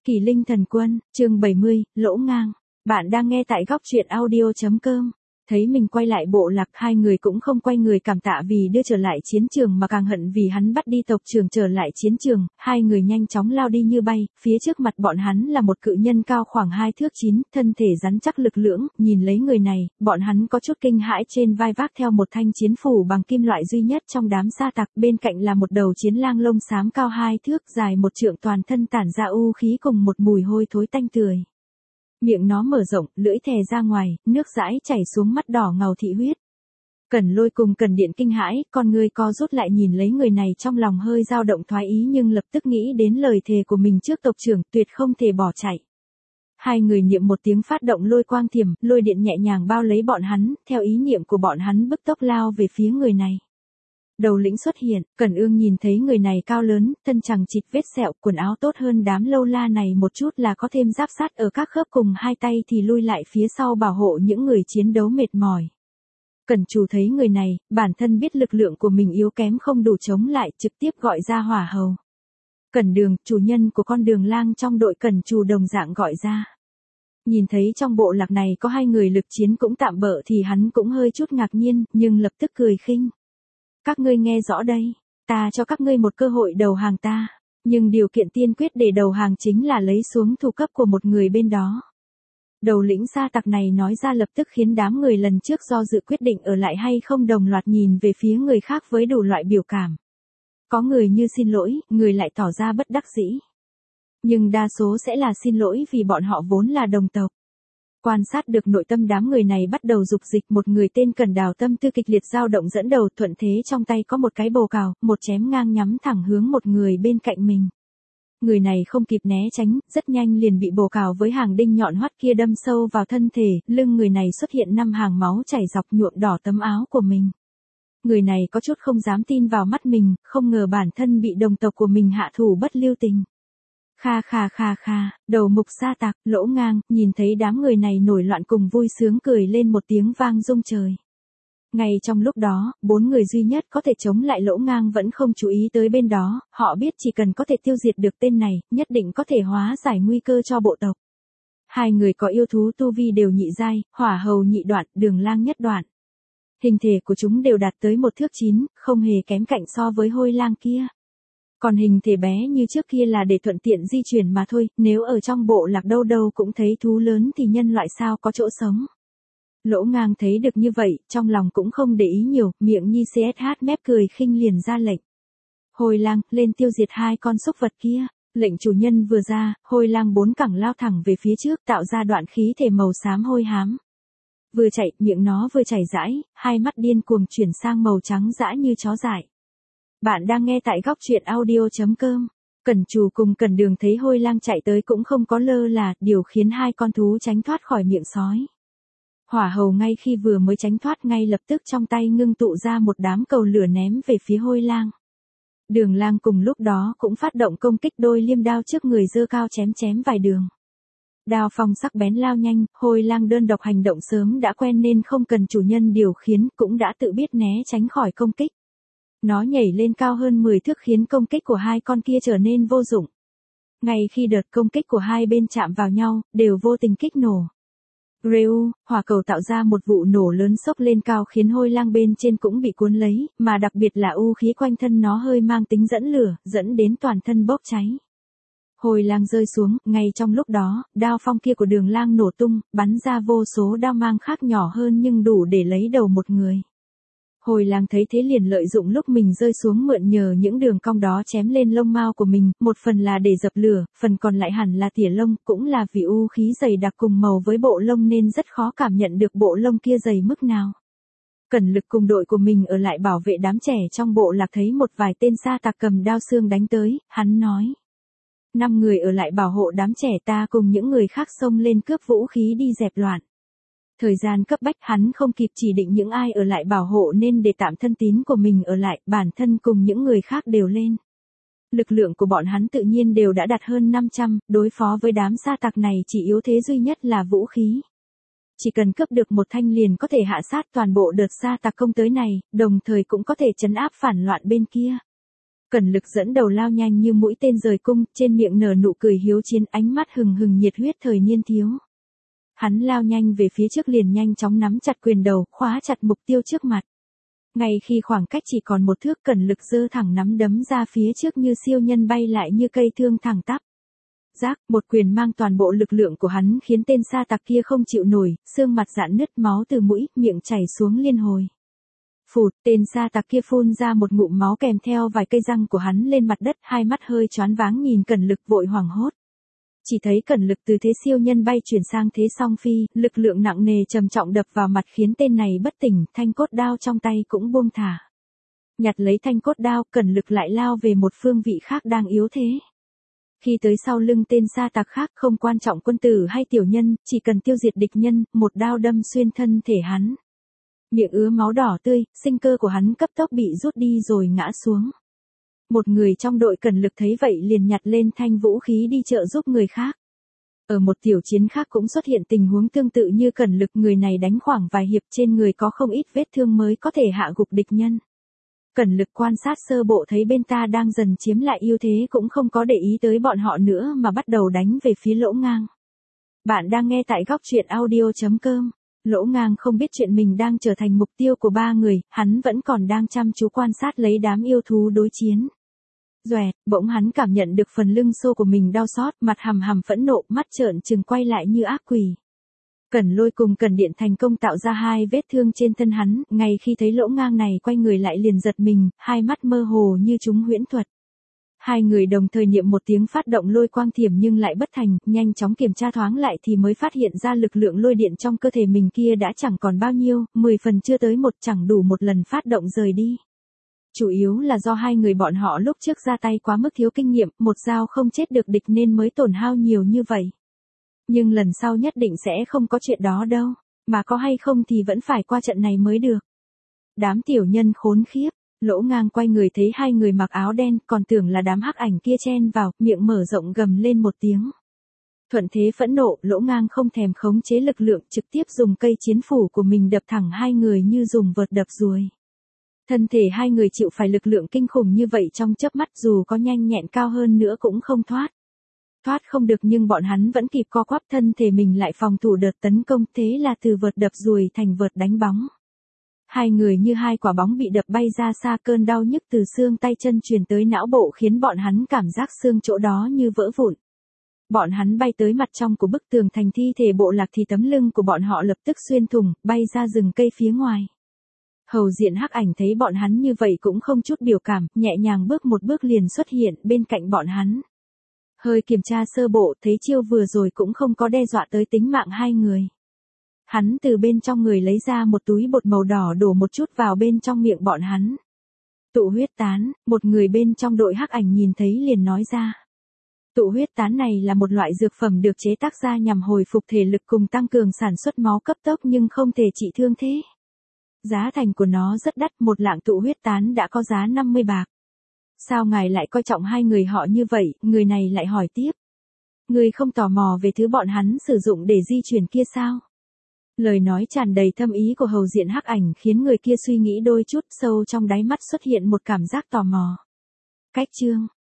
Kỳ Linh Thần Quân, chương 70, Lỗ Ngang. Bạn đang nghe tại góc truyện audio.com. Thấy mình quay lại bộ lạc, hai người cũng không quay người cảm tạ vì đưa trở lại chiến trường mà càng hận vì hắn bắt đi tộc trưởng trở lại chiến trường. Hai người nhanh chóng lao đi như bay, phía trước mặt bọn hắn là một cự nhân cao khoảng 2 thước 9, thân thể rắn chắc lực lưỡng. Nhìn lấy người này, bọn hắn có chút kinh hãi, trên vai vác theo một thanh chiến phủ bằng kim loại duy nhất trong đám sa tặc, bên cạnh là một đầu chiến lang lông xám cao 2 thước, dài 1 trượng, toàn thân tản ra u khí cùng một mùi hôi thối tanh tưởi. Miệng nó mở rộng, lưỡi thè ra ngoài, nước dãi chảy xuống, mắt đỏ ngầu thị huyết. Cẩn Lôi cùng Cẩn Điện kinh hãi, con ngươi co rút lại nhìn lấy người này, trong lòng hơi dao động thoái ý nhưng lập tức nghĩ đến lời thề của mình trước tộc trưởng, tuyệt không thể bỏ chạy. Hai người niệm một tiếng phát động lôi quang thiểm, lôi điện nhẹ nhàng bao lấy bọn hắn, theo ý niệm của bọn hắn bức tốc lao về phía người này. Đầu lĩnh xuất hiện, Cẩn Ương nhìn thấy người này cao lớn, thân chằng chịt vết sẹo, quần áo tốt hơn đám lâu la này một chút là có thêm giáp sắt ở các khớp, cùng hai tay thì lui lại phía sau bảo hộ những người chiến đấu mệt mỏi. Cẩn Trù thấy người này, bản thân biết lực lượng của mình yếu kém không đủ chống lại, trực tiếp gọi ra hỏa hầu. Cẩn Đường, chủ nhân của con đường lang trong đội Cẩn Trù đồng dạng gọi ra. Nhìn thấy trong bộ lạc này có hai người lực chiến cũng tạm bợ thì hắn cũng hơi chút ngạc nhiên, nhưng lập tức cười khinh. Các ngươi nghe rõ đây, ta cho các ngươi một cơ hội đầu hàng ta, nhưng điều kiện tiên quyết để đầu hàng chính là lấy xuống thủ cấp của một người bên đó. Đầu lĩnh sa tặc này nói ra lập tức khiến đám người lần trước do dự quyết định ở lại hay không đồng loạt nhìn về phía người khác với đủ loại biểu cảm. Có người như xin lỗi, người lại tỏ ra bất đắc dĩ. Nhưng đa số sẽ là xin lỗi vì bọn họ vốn là đồng tộc. Quan sát được nội tâm đám người này bắt đầu dục dịch, một người tên Cẩn Đào tâm tư kịch liệt dao động dẫn đầu, thuận thế trong tay có một cái bồ cào, một chém ngang nhắm thẳng hướng một người bên cạnh mình. Người này không kịp né tránh, rất nhanh liền bị bồ cào với hàng đinh nhọn hoắt kia đâm sâu vào thân thể, lưng người này xuất hiện 5 hàng máu chảy dọc nhuộm đỏ tấm áo của mình. Người này có chút không dám tin vào mắt mình, không ngờ bản thân bị đồng tộc của mình hạ thủ bất lưu tình. Kha kha kha kha, đầu mục sa tặc, Lỗ Ngang, nhìn thấy đám người này nổi loạn cùng vui sướng cười lên một tiếng vang rung trời. Ngay trong lúc đó, 4 người duy nhất có thể chống lại Lỗ Ngang vẫn không chú ý tới bên đó, họ biết chỉ cần có thể tiêu diệt được tên này, nhất định có thể hóa giải nguy cơ cho bộ tộc. Hai người có yêu thú tu vi đều nhị giai, hỏa hầu nhị đoạn, đường lang nhất đoạn. Hình thể của chúng đều đạt tới 1 thước 9, không hề kém cạnh so với hôi lang kia. Còn hình thể bé như trước kia là để thuận tiện di chuyển mà thôi, nếu ở trong bộ lạc đâu đâu cũng thấy thú lớn thì nhân loại sao có chỗ sống. Lỗ Ngang thấy được như vậy, trong lòng cũng không để ý nhiều, miệng nhi CSH mép cười khinh liền ra lệnh. Hôi lang, lên tiêu diệt 2 con súc vật kia. Lệnh chủ nhân vừa ra, hôi lang 4 cẳng lao thẳng về phía trước, tạo ra đoạn khí thể màu xám hôi hám. Vừa chạy, miệng nó vừa chảy rãi, hai mắt điên cuồng chuyển sang màu trắng dã như chó dại. Bạn đang nghe tại góc truyện audio.com. Cẩn Trù cùng Cẩn Đường thấy hôi lang chạy tới cũng không có lơ là, điều khiến 2 con thú tránh thoát khỏi miệng sói. Hỏa hầu ngay khi vừa mới tránh thoát ngay lập tức trong tay ngưng tụ ra một đám cầu lửa ném về phía hôi lang. Đường lang cùng lúc đó cũng phát động công kích, đôi liêm đao trước người giơ cao chém vài đường. Đao phong sắc bén lao nhanh, hôi lang đơn độc hành động sớm đã quen nên không cần chủ nhân điều khiển, cũng đã tự biết né tránh khỏi công kích. Nó nhảy lên cao hơn 10 thước khiến công kích của 2 con kia trở nên vô dụng. Ngay khi đợt công kích của hai bên chạm vào nhau, đều vô tình kích nổ. Reu, hỏa cầu tạo ra một vụ nổ lớn xốc lên cao khiến hôi lang bên trên cũng bị cuốn lấy, mà đặc biệt là u khí quanh thân nó hơi mang tính dẫn lửa, dẫn đến toàn thân bốc cháy. Hôi lang rơi xuống, ngay trong lúc đó, đao phong kia của đường lang nổ tung, bắn ra vô số đao mang khác nhỏ hơn nhưng đủ để lấy đầu một người. Hôi lang thấy thế liền lợi dụng lúc mình rơi xuống mượn nhờ những đường cong đó chém lên lông mao của mình, một phần là để dập lửa, phần còn lại hẳn là tỉa lông, cũng là vì u khí dày đặc cùng màu với bộ lông nên rất khó cảm nhận được bộ lông kia dày mức nào. Cẩn Lực cùng đội của mình ở lại bảo vệ đám trẻ trong bộ lạc thấy một vài tên sa tặc cầm đao xương đánh tới, hắn nói. 5 người ở lại bảo hộ đám trẻ, ta cùng những người khác xông lên cướp vũ khí đi dẹp loạn. Thời gian cấp bách, hắn không kịp chỉ định những ai ở lại bảo hộ nên để tạm thân tín của mình ở lại, bản thân cùng những người khác đều lên. Lực lượng của bọn hắn tự nhiên đều đã đạt hơn 500, đối phó với đám sa tặc này chỉ yếu thế duy nhất là vũ khí. Chỉ cần cướp được một thanh liền có thể hạ sát toàn bộ đợt sa tặc công tới này, đồng thời cũng có thể trấn áp phản loạn bên kia. Cẩn Lực dẫn đầu lao nhanh như mũi tên rời cung, trên miệng nở nụ cười hiếu chiến, ánh mắt hừng hừng nhiệt huyết thời niên thiếu. Hắn lao nhanh về phía trước liền nhanh chóng nắm chặt quyền đầu, khóa chặt mục tiêu trước mặt. Ngay khi khoảng cách chỉ còn một thước, Cẩn Lực giơ thẳng nắm đấm ra phía trước như siêu nhân bay lại như cây thương thẳng tắp. Rác, một quyền mang toàn bộ lực lượng của hắn khiến tên sa tặc kia không chịu nổi, xương mặt rạn nứt, máu từ mũi, miệng chảy xuống liên hồi. Phụt, tên sa tặc kia phun ra một ngụm máu kèm theo vài cây răng của hắn lên mặt đất, hai mắt hơi choáng váng nhìn Cẩn Lực vội hoảng hốt. Chỉ thấy Cẩn Lực từ thế siêu nhân bay chuyển sang thế song phi, lực lượng nặng nề trầm trọng đập vào mặt khiến tên này bất tỉnh, thanh cốt đao trong tay cũng buông thả. Nhặt lấy thanh cốt đao, Cẩn Lực lại lao về một phương vị khác đang yếu thế. Khi tới sau lưng tên sa tặc khác, không quan trọng quân tử hay tiểu nhân, chỉ cần tiêu diệt địch nhân, một đao đâm xuyên thân thể hắn. Miệng ứa máu đỏ tươi, sinh cơ của hắn cấp tốc bị rút đi rồi ngã xuống. Một người trong đội Cẩn Lực thấy vậy liền nhặt lên thanh vũ khí đi trợ giúp người khác. Ở một tiểu chiến khác cũng xuất hiện tình huống tương tự như Cẩn Lực, người này đánh khoảng vài hiệp trên người có không ít vết thương mới có thể hạ gục địch nhân. Cẩn Lực quan sát sơ bộ thấy bên ta đang dần chiếm lại ưu thế cũng không có để ý tới bọn họ nữa mà bắt đầu đánh về phía Lỗ Ngang. Bạn đang nghe tại góc truyện audio.com. Lỗ Ngang không biết chuyện mình đang trở thành mục tiêu của ba người, hắn vẫn còn đang chăm chú quan sát lấy đám yêu thú đối chiến. Doẹt, bỗng hắn cảm nhận được phần lưng xô của mình đau xót, mặt hằm hằm phẫn nộ, mắt trợn trừng quay lại như ác quỷ. Cẩn Lôi cùng Cẩn Điện thành công tạo ra hai vết thương trên thân hắn, ngay khi thấy Lỗ Ngang này quay người lại liền giật mình, hai mắt mơ hồ như chúng huyễn thuật. Hai người đồng thời niệm một tiếng phát động lôi quang thiểm nhưng lại bất thành, nhanh chóng kiểm tra thoáng lại thì mới phát hiện ra lực lượng lôi điện trong cơ thể mình kia đã chẳng còn bao nhiêu, 10 phần chưa tới một, chẳng đủ một lần phát động rời đi. Chủ yếu là do hai người bọn họ lúc trước ra tay quá mức thiếu kinh nghiệm, một dao không chết được địch nên mới tổn hao nhiều như vậy. Nhưng lần sau nhất định sẽ không có chuyện đó đâu, mà có hay không thì vẫn phải qua trận này mới được. Đám tiểu nhân khốn khiếp. Lỗ Ngang quay người thấy hai người mặc áo đen, còn tưởng là đám hắc ảnh kia chen vào, miệng mở rộng gầm lên một tiếng. Thuận thế phẫn nộ, Lỗ Ngang không thèm khống chế lực lượng, trực tiếp dùng cây chiến phủ của mình đập thẳng hai người như dùng vợt đập ruồi. Thân thể hai người chịu phải lực lượng kinh khủng như vậy trong chớp mắt, dù có nhanh nhẹn cao hơn nữa cũng không thoát. Thoát không được nhưng bọn hắn vẫn kịp co quắp thân thể mình lại phòng thủ đợt tấn công, thế là từ vợt đập ruồi thành vợt đánh bóng. Hai người như hai quả bóng bị đập bay ra xa, cơn đau nhức từ xương tay chân truyền tới não bộ khiến bọn hắn cảm giác xương chỗ đó như vỡ vụn. Bọn hắn bay tới mặt trong của bức tường thành thi thể bộ lạc thì tấm lưng của bọn họ lập tức xuyên thủng, bay ra rừng cây phía ngoài. Hầu Diện hắc ảnh thấy bọn hắn như vậy cũng không chút biểu cảm, nhẹ nhàng bước một bước liền xuất hiện bên cạnh bọn hắn. Hơi kiểm tra sơ bộ thấy chiêu vừa rồi cũng không có đe dọa tới tính mạng hai người. Hắn từ bên trong người lấy ra một túi bột màu đỏ đổ một chút vào bên trong miệng bọn hắn. Tụ huyết tán, một người bên trong đội hắc ảnh nhìn thấy liền nói ra. Tụ huyết tán này là một loại dược phẩm được chế tác ra nhằm hồi phục thể lực cùng tăng cường sản xuất máu cấp tốc nhưng không thể trị thương thế. Giá thành của nó rất đắt, một lạng tụ huyết tán đã có giá 50 bạc. Sao ngài lại coi trọng hai người họ như vậy? Người này lại hỏi tiếp. Người không tò mò về thứ bọn hắn sử dụng để di chuyển kia sao? Lời nói tràn đầy thâm ý của Hầu Diện hắc ảnh khiến người kia suy nghĩ đôi chút, sâu trong đáy mắt xuất hiện một cảm giác tò mò. Cách chương